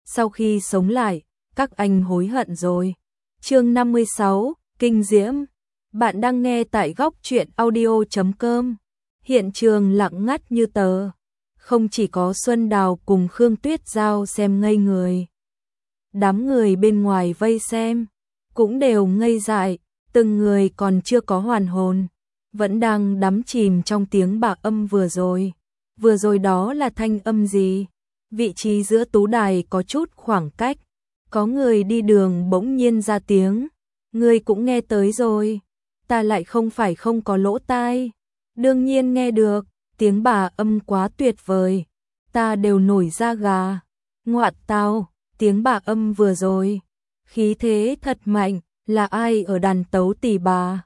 sau khi sống lại, các anh hối hận rồi. Chương 56, Kinh Diễm. Bạn đang nghe tại góc truyện audio.com. Hiện trường lặng ngắt như tờ. Không chỉ có Xuân Đào cùng Khương Tuyết Giao xem ngây người. Đám người bên ngoài vây xem, cũng đều ngây dại, từng người còn chưa có hoàn hồn, vẫn đang đắm chìm trong tiếng bạc âm vừa rồi. Vừa rồi đó là thanh âm gì? Vị trí giữa tú đài có chút khoảng cách, có người đi đường bỗng nhiên ra tiếng, người cũng nghe tới rồi, ta lại không phải không có lỗ tai, đương nhiên nghe được, tiếng bà âm quá tuyệt vời, ta đều nổi da gà, ngoạn tao, tiếng bà âm vừa rồi, khí thế thật mạnh, là ai ở đàn tấu tỷ bà,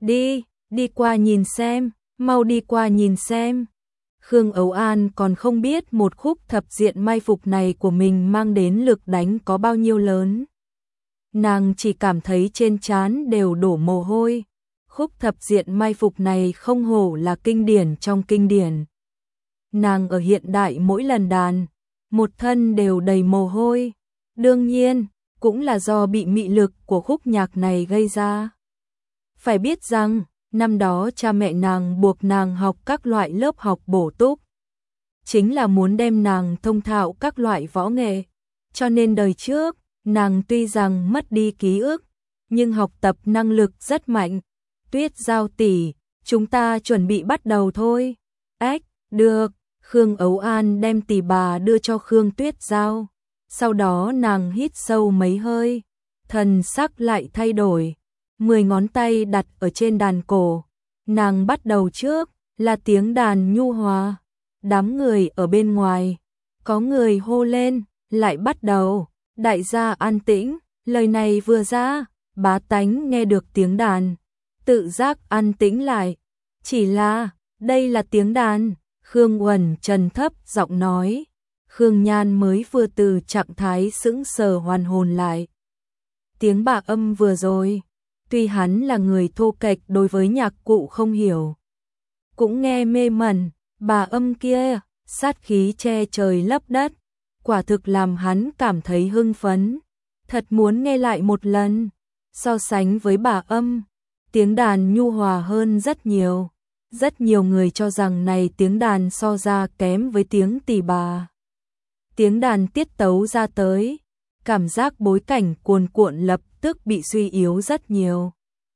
đi qua nhìn xem, mau đi qua nhìn xem. Khương Ấu An còn không biết một khúc thập diện mai phục này của mình mang đến lực đánh có bao nhiêu lớn. Nàng chỉ cảm thấy trên trán đều đổ mồ hôi. Khúc thập diện mai phục này không hổ là kinh điển trong kinh điển. Nàng ở hiện đại mỗi lần đàn, một thân đều đầy mồ hôi. Đương nhiên, cũng là do bị mị lực của khúc nhạc này gây ra. Phải biết rằng, năm đó cha mẹ nàng buộc nàng học các loại lớp học bổ túc, chính là muốn đem nàng thông thạo các loại võ nghệ, cho nên đời trước, nàng tuy rằng mất đi ký ức, nhưng học tập năng lực rất mạnh. Tuyết Giao tỷ, chúng ta chuẩn bị bắt đầu thôi. Ách, được, Khương Ấu An đem tỷ bà đưa cho Khương Tuyết Giao, sau đó nàng hít sâu mấy hơi, thần sắc lại thay đổi. 10 ngón tay đặt ở trên đàn cổ, nàng bắt đầu trước, là tiếng đàn nhu hòa. Đám người ở bên ngoài, có người hô lên, lại bắt đầu, đại gia an tĩnh, lời này vừa ra, bá tánh nghe được tiếng đàn, tự giác an tĩnh lại, chỉ là, đây là tiếng đàn, Khương Uẩn trầm thấp giọng nói, Khương Nhan mới vừa từ trạng thái sững sờ hoàn hồn lại. Tiếng bà âm vừa rồi, tuy hắn là người thô kệch đối với nhạc cụ không hiểu, cũng nghe mê mẩn, bà âm kia, sát khí che trời lấp đất, quả thực làm hắn cảm thấy hưng phấn, thật muốn nghe lại một lần. So sánh với bà âm, tiếng đàn nhu hòa hơn rất nhiều. Rất nhiều người cho rằng này tiếng đàn so ra kém với tiếng tỷ bà. Tiếng đàn tiết tấu ra tới, cảm giác bối cảnh cuồn cuộn lập tức bị suy yếu rất nhiều.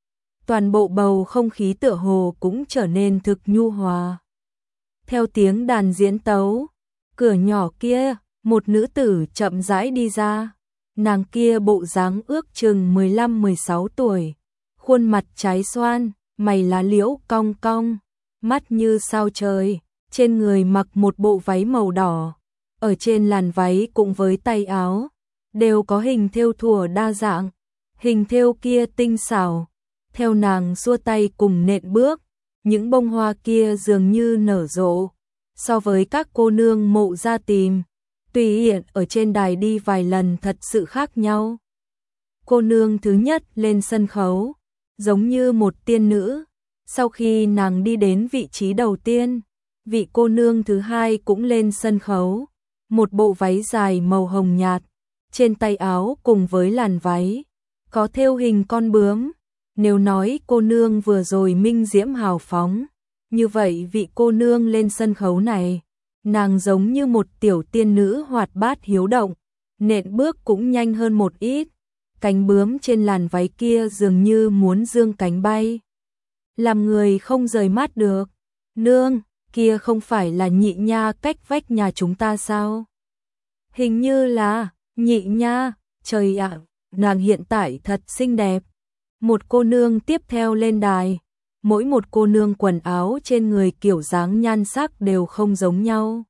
Toàn bộ bầu không khí tựa hồ cũng trở nên thực nhu hòa. Theo tiếng đàn diễn tấu, cửa nhỏ kia, một nữ tử chậm rãi đi ra. Nàng kia bộ dáng ước chừng 15-16 tuổi, khuôn mặt trái xoan, mày lá liễu cong cong, mắt như sao trời, trên người mặc một bộ váy màu đỏ, ở trên làn váy cùng với tay áo đều có hình thêu thùa đa dạng, hình thêu kia tinh xảo. Theo nàng xua tay cùng nện bước, những bông hoa kia dường như nở rộ, so với các cô nương mộ ra tìm, tùy hiện ở trên đài đi vài lần thật sự khác nhau. Cô nương thứ nhất lên sân khấu, giống như một tiên nữ, sau khi nàng đi đến vị trí đầu tiên, vị cô nương thứ hai cũng lên sân khấu, một bộ váy dài màu hồng nhạt, trên tay áo cùng với làn váy, có thêu hình con bướm. Nếu nói cô nương vừa rồi minh diễm hào phóng, như vậy vị cô nương lên sân khấu này, nàng giống như một tiểu tiên nữ hoạt bát hiếu động, nện bước cũng nhanh hơn một ít, cánh bướm trên làn váy kia dường như muốn dương cánh bay, làm người không rời mắt được. Nương, kia không phải là Nhị Nha cách vách nhà chúng ta sao? Hình như là Nhị Nha, trời ạ, nàng hiện tại thật xinh đẹp. Một cô nương tiếp theo lên đài, mỗi một cô nương quần áo trên người kiểu dáng nhan sắc đều không giống nhau.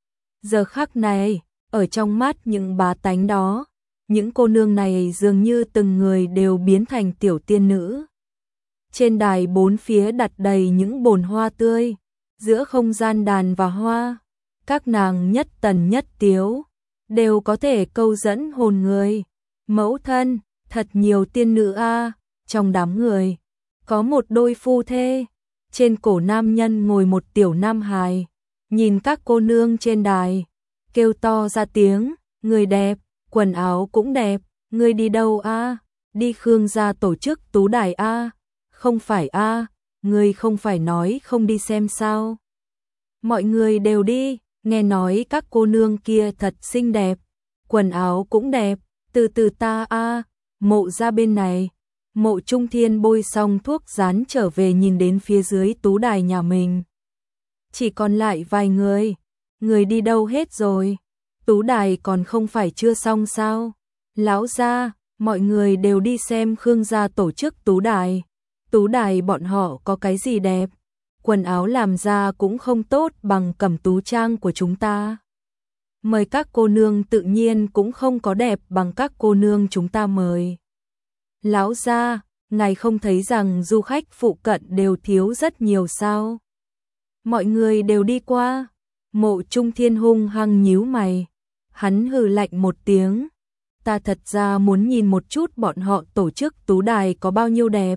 Giờ khắc này, ở trong mắt những bá tánh đó, những cô nương này dường như từng người đều biến thành tiểu tiên nữ. Trên đài bốn phía đặt đầy những bồn hoa tươi, giữa không gian đàn và hoa, các nàng nhất tần nhất tiếu, đều có thể câu dẫn hồn người. Mẫu thân, thật nhiều tiên nữ a. Trong đám người, có một đôi phu thê, trên cổ nam nhân ngồi một tiểu nam hài, nhìn các cô nương trên đài, kêu to ra tiếng, người đẹp, quần áo cũng đẹp, ngươi đi đâu a? Đi Khương gia tổ chức tú đài a? Không phải a, ngươi không phải nói không đi xem sao? Mọi người đều đi, nghe nói các cô nương kia thật xinh đẹp, quần áo cũng đẹp, từ từ ta a, Mộ ra bên này. Mộ Trung Thiên bôi xong thuốc dán trở về nhìn đến phía dưới tú đài nhà mình. Chỉ còn lại vài người đi đâu hết rồi? Tú đài còn không phải chưa xong sao? Lão gia, mọi người đều đi xem Khương gia tổ chức tú đài. Tú đài bọn họ có cái gì đẹp? Quần áo làm ra cũng không tốt bằng Cẩm Tú trang của chúng ta. Mời các cô nương tự nhiên cũng không có đẹp bằng các cô nương chúng ta mời. Lão gia, ngài không thấy rằng du khách phụ cận đều thiếu rất nhiều sao? Mọi người đều đi qua. Mộ Trung Thiên hung hăng nhíu mày. Hắn hừ lạnh một tiếng. Ta thật ra muốn nhìn một chút bọn họ tổ chức tú đài có bao nhiêu đẹp.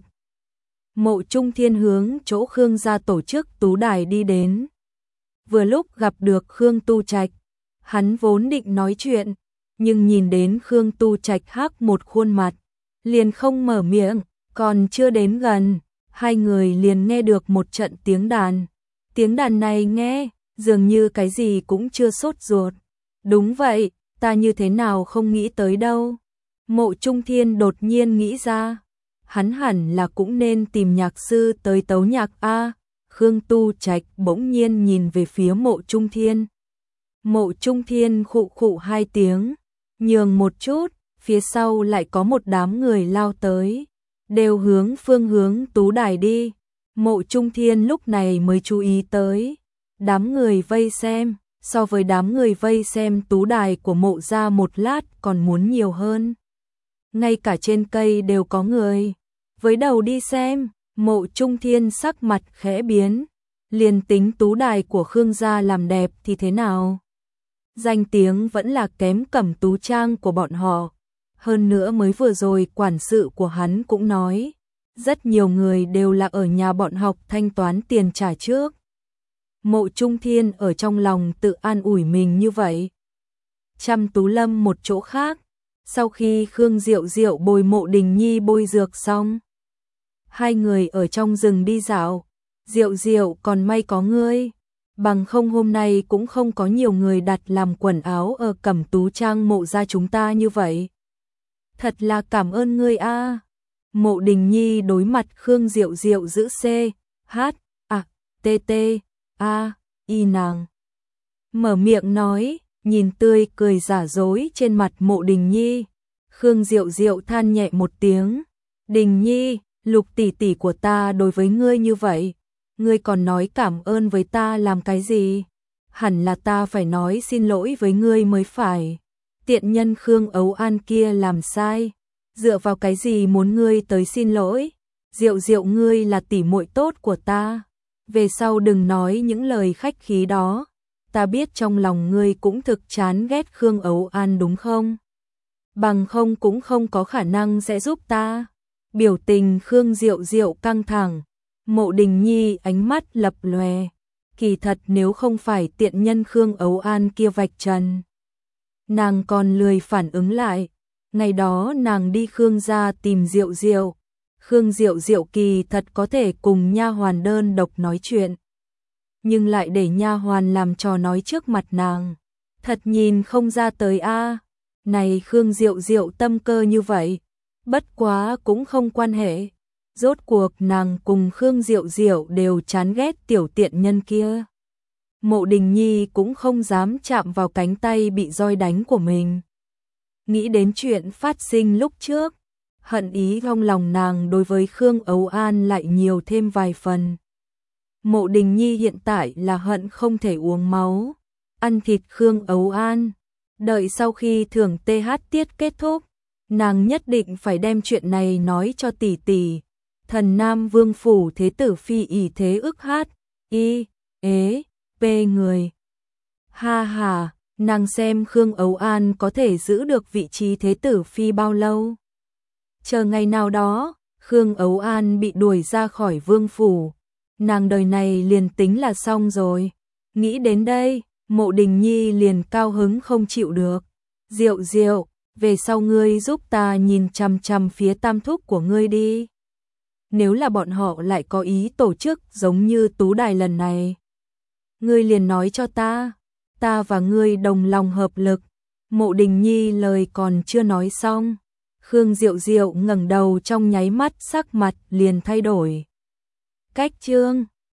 Mộ Trung Thiên hướng chỗ Khương gia tổ chức tú đài đi đến. Vừa lúc gặp được Khương Tu Trạch, hắn vốn định nói chuyện, nhưng nhìn đến Khương Tu Trạch hắc một khuôn mặt, liền không mở miệng, còn chưa đến gần, hai người liền nghe được một trận tiếng đàn. Tiếng đàn này nghe, dường như cái gì cũng chưa sốt ruột. Đúng vậy, ta như thế nào không nghĩ tới đâu. Mộ Trung Thiên đột nhiên nghĩ ra, hắn hẳn là cũng nên tìm nhạc sư tới tấu nhạc a. Khương Tu Trạch bỗng nhiên nhìn về phía Mộ Trung Thiên. Mộ Trung Thiên khụ khụ hai tiếng, nhường một chút, phía sau lại có một đám người lao tới, đều hướng phương hướng tú đài đi. Mộ Trung Thiên lúc này mới chú ý tới, đám người vây xem, so với đám người vây xem tú đài của Mộ gia một lát còn muốn nhiều hơn. Ngay cả trên cây đều có người, với đầu đi xem. Mộ Trung Thiên sắc mặt khẽ biến, liền tính tú đài của Khương gia làm đẹp thì thế nào? Danh tiếng vẫn là kém Cẩm Tú trang của bọn họ. Hơn nữa mới vừa rồi quản sự của hắn cũng nói, rất nhiều người đều là ở nhà bọn học thanh toán tiền trả trước. Mộ Trung Thiên ở trong lòng tự an ủi mình như vậy. Trăm Tú Lâm một chỗ khác, sau khi Khương Diệu Diệu bồi Mộ Đình Nhi bôi dược xong, hai người ở trong rừng đi dạo. Diệu Diệu, còn may có ngươi, bằng không hôm nay cũng không có nhiều người đặt làm quần áo ở Cẩm Tú trang Mộ gia chúng ta như vậy. Thật là cảm ơn ngươi a. Mộ Đình Nhi đối mặt Khương Diệu Diệu giữ C, H, A, T, T, A, Y nàng. Mở miệng nói, nhìn tươi cười giả dối trên mặt Mộ Đình Nhi. Khương Diệu Diệu than nhẹ một tiếng. Đình Nhi, Lục tỷ tỷ của ta đối với ngươi như vậy, ngươi còn nói cảm ơn với ta làm cái gì? Hẳn là ta phải nói xin lỗi với ngươi mới phải. Tiện nhân Khương Ấu An kia làm sai, dựa vào cái gì muốn ngươi tới xin lỗi? Diệu Diệu, ngươi là tỷ muội tốt của ta, về sau đừng nói những lời khách khí đó. Ta biết trong lòng ngươi cũng thực chán ghét Khương Ấu An đúng không? Bằng không cũng không có khả năng sẽ giúp ta. Biểu tình Khương Diệu Diệu căng thẳng, Mộ Đình Nhi ánh mắt lập lòe. Kỳ thật nếu không phải tiện nhân Khương Ấu An kia vạch trần, nàng còn lười phản ứng lại. Ngày đó nàng đi Khương gia tìm Diệu Diệu, Khương Diệu Diệu kỳ thật có thể cùng nha hoàn đơn độc nói chuyện, nhưng lại để nha hoàn làm trò nói trước mặt nàng, thật nhìn không ra tới a. Này Khương Diệu Diệu tâm cơ như vậy, bất quá cũng không quan hệ. Rốt cuộc nàng cùng Khương Diệu Diệu đều chán ghét tiểu tiện nhân kia. Mộ Đình Nhi cũng không dám chạm vào cánh tay bị roi đánh của mình. Nghĩ đến chuyện phát sinh lúc trước, hận ý trong lòng nàng đối với Khương Ấu An lại nhiều thêm vài phần. Mộ Đình Nhi hiện tại là hận không thể uống máu, ăn thịt Khương Ấu An. Đợi sau khi thưởng TH tiết kết thúc, nàng nhất định phải đem chuyện này nói cho tỷ tỷ. Thần Nam Vương phủ thế tử phi ỷ thế ức hát, y, ế, p người. Ha ha, nàng xem Khương Ấu An có thể giữ được vị trí thế tử phi bao lâu. Chờ ngày nào đó, Khương Ấu An bị đuổi ra khỏi vương phủ, nàng đời này liền tính là xong rồi. Nghĩ đến đây, Mộ Đình Nhi liền cao hứng không chịu được. Diệu Diệu, về sau ngươi giúp ta nhìn chằm chằm phía tam thúc của ngươi đi. Nếu là bọn họ lại có ý tổ chức giống như tú đài lần này, ngươi liền nói cho ta và ngươi đồng lòng hợp lực. Mộ Đình Nhi lời còn chưa nói xong, Khương Diệu Diệu ngẩng đầu trong nháy mắt sắc mặt liền thay đổi. Cách Trương